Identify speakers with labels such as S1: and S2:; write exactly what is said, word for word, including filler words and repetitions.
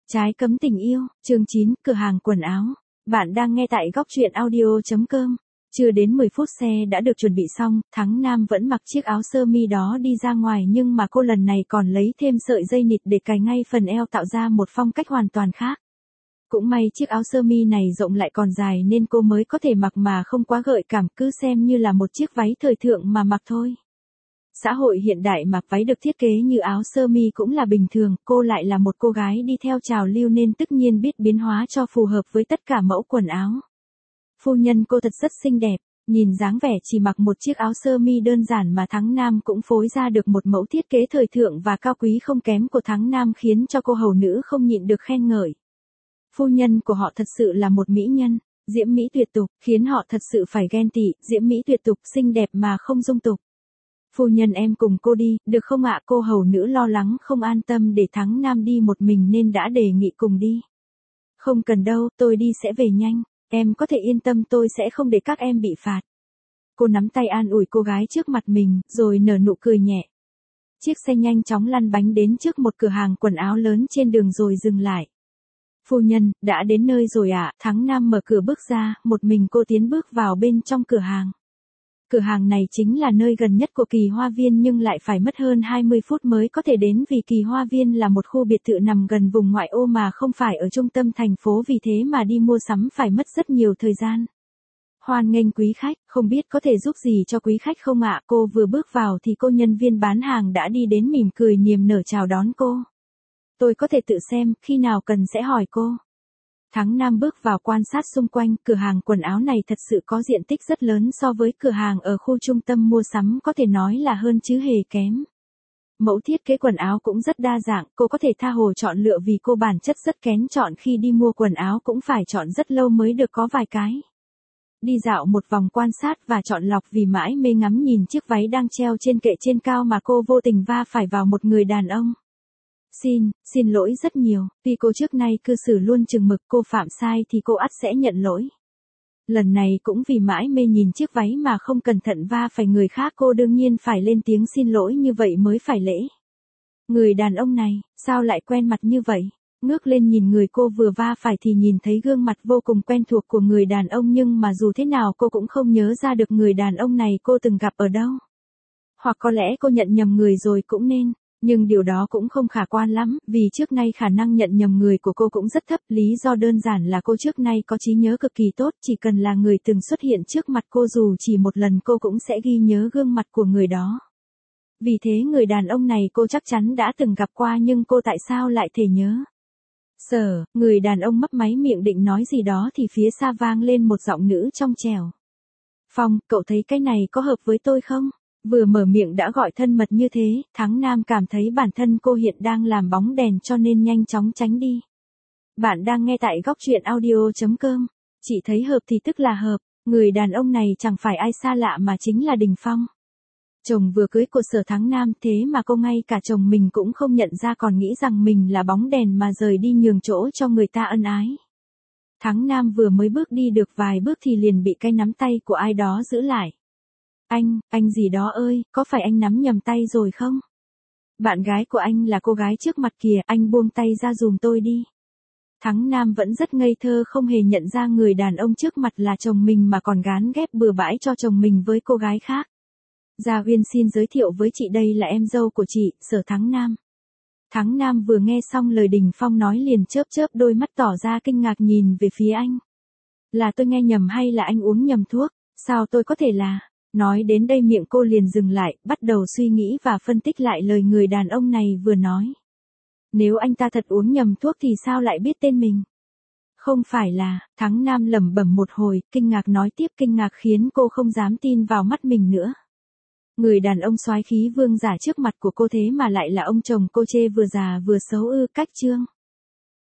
S1: Trái cấm tình yêu, chương chín, cửa hàng quần áo. Bạn đang nghe tại góc truyện audio.com. Chưa đến mười phút xe đã được chuẩn bị xong, Thắng Nam vẫn mặc chiếc áo sơ mi đó đi ra ngoài, nhưng mà cô lần này còn lấy thêm sợi dây nịt để cài ngay phần eo, tạo ra một phong cách hoàn toàn khác. Cũng may chiếc áo sơ mi này rộng lại còn dài nên cô mới có thể mặc mà không quá gợi cảm, cứ xem như là một chiếc váy thời thượng mà mặc thôi. Xã hội hiện đại mặc váy được thiết kế như áo sơ mi cũng là bình thường, cô lại là một cô gái đi theo trào lưu nên tất nhiên biết biến hóa cho phù hợp với tất cả mẫu quần áo. Phu nhân cô thật rất xinh đẹp, nhìn dáng vẻ chỉ mặc một chiếc áo sơ mi đơn giản mà Thắng Nam cũng phối ra được một mẫu thiết kế thời thượng và cao quý không kém của Thắng Nam, khiến cho cô hầu nữ không nhịn được khen ngợi. Phu nhân của họ thật sự là một mỹ nhân, diễm mỹ tuyệt tục, khiến họ thật sự phải ghen tị, diễm mỹ tuyệt tục, xinh đẹp mà không dung tục. Phu nhân em cùng cô đi, được không ạ? Cô hầu nữ lo lắng không an tâm để Thắng Nam đi một mình nên đã đề nghị cùng đi. Không cần đâu, tôi đi sẽ về nhanh, em có thể yên tâm, tôi sẽ không để các em bị phạt. Cô nắm tay an ủi cô gái trước mặt mình, rồi nở nụ cười nhẹ. Chiếc xe nhanh chóng lăn bánh đến trước một cửa hàng quần áo lớn trên đường rồi dừng lại. Phu nhân, đã đến nơi rồi ạ? Thắng Nam mở cửa bước ra, một mình cô tiến bước vào bên trong cửa hàng. Cửa hàng này chính là nơi gần nhất của Kỳ Hoa Viên nhưng lại phải mất hơn hai mươi phút mới có thể đến, vì Kỳ Hoa Viên là một khu biệt thự nằm gần vùng ngoại ô mà không phải ở trung tâm thành phố, vì thế mà đi mua sắm phải mất rất nhiều thời gian. Hoan nghênh quý khách, không biết có thể giúp gì cho quý khách không ạ? Cô vừa bước vào thì cô nhân viên bán hàng đã đi đến mỉm cười niềm nở chào đón cô. Tôi có thể tự xem, khi nào cần sẽ hỏi cô. Thắng Nam bước vào quan sát xung quanh, cửa hàng quần áo này thật sự có diện tích rất lớn so với cửa hàng ở khu trung tâm mua sắm, có thể nói là hơn chứ hề kém. Mẫu thiết kế quần áo cũng rất đa dạng, cô có thể tha hồ chọn lựa vì cô bản chất rất kén chọn, khi đi mua quần áo cũng phải chọn rất lâu mới được có vài cái. Đi dạo một vòng quan sát và chọn lọc, vì mãi mê ngắm nhìn chiếc váy đang treo trên kệ trên cao mà cô vô tình va phải vào một người đàn ông. Xin, xin lỗi rất nhiều, tuy cô trước nay cư xử luôn chừng mực, cô phạm sai thì cô ắt sẽ nhận lỗi. Lần này cũng vì mãi mê nhìn chiếc váy mà không cẩn thận va phải người khác, cô đương nhiên phải lên tiếng xin lỗi, như vậy mới phải lễ. Người đàn ông này, sao lại quen mặt như vậy? Ngước lên nhìn người cô vừa va phải thì nhìn thấy gương mặt vô cùng quen thuộc của người đàn ông, nhưng mà dù thế nào cô cũng không nhớ ra được người đàn ông này cô từng gặp ở đâu. Hoặc có lẽ cô nhận nhầm người rồi cũng nên. Nhưng điều đó cũng không khả quan lắm, vì trước nay khả năng nhận nhầm người của cô cũng rất thấp, lý do đơn giản là cô trước nay có trí nhớ cực kỳ tốt, chỉ cần là người từng xuất hiện trước mặt cô dù chỉ một lần cô cũng sẽ ghi nhớ gương mặt của người đó. Vì thế người đàn ông này cô chắc chắn đã từng gặp qua, nhưng cô tại sao lại thể nhớ? Sở, người đàn ông mấp máy miệng định nói gì đó thì phía xa vang lên một giọng nữ trong trẻo. Phong, cậu thấy cái này có hợp với tôi không? Vừa mở miệng đã gọi thân mật như thế, Thắng Nam cảm thấy bản thân cô hiện đang làm bóng đèn cho nên nhanh chóng tránh đi. Bạn đang nghe tại góc truyện audio.com. Chị thấy hợp thì tức là hợp, người đàn ông này chẳng phải ai xa lạ mà chính là Đình Phong. Chồng vừa cưới của Sở Thắng Nam, thế mà cô ngay cả chồng mình cũng không nhận ra, còn nghĩ rằng mình là bóng đèn mà rời đi nhường chỗ cho người ta ân ái. Thắng Nam vừa mới bước đi được vài bước thì liền bị cái nắm tay của ai đó giữ lại. Anh, anh gì đó ơi, có phải anh nắm nhầm tay rồi không? Bạn gái của anh là cô gái trước mặt kìa, anh buông tay ra giùm tôi đi. Thắng Nam vẫn rất ngây thơ, không hề nhận ra người đàn ông trước mặt là chồng mình mà còn gán ghép bừa bãi cho chồng mình với cô gái khác. Gia Uyên xin giới thiệu với chị, đây là em dâu của chị, Sở Thắng Nam. Thắng Nam vừa nghe xong lời Đình Phong nói liền chớp chớp đôi mắt tỏ ra kinh ngạc nhìn về phía anh. Là tôi nghe nhầm hay là anh uống nhầm thuốc? Sao tôi có thể là... Nói đến đây miệng cô liền dừng lại, bắt đầu suy nghĩ và phân tích lại lời người đàn ông này vừa nói. Nếu anh ta thật uống nhầm thuốc thì sao lại biết tên mình? Không phải là, Thắng Nam lẩm bẩm một hồi, kinh ngạc nói tiếp, kinh ngạc khiến cô không dám tin vào mắt mình nữa. Người đàn ông soái khí vương giả trước mặt của cô thế mà lại là ông chồng cô, chê vừa già vừa xấu ư? Cách trương.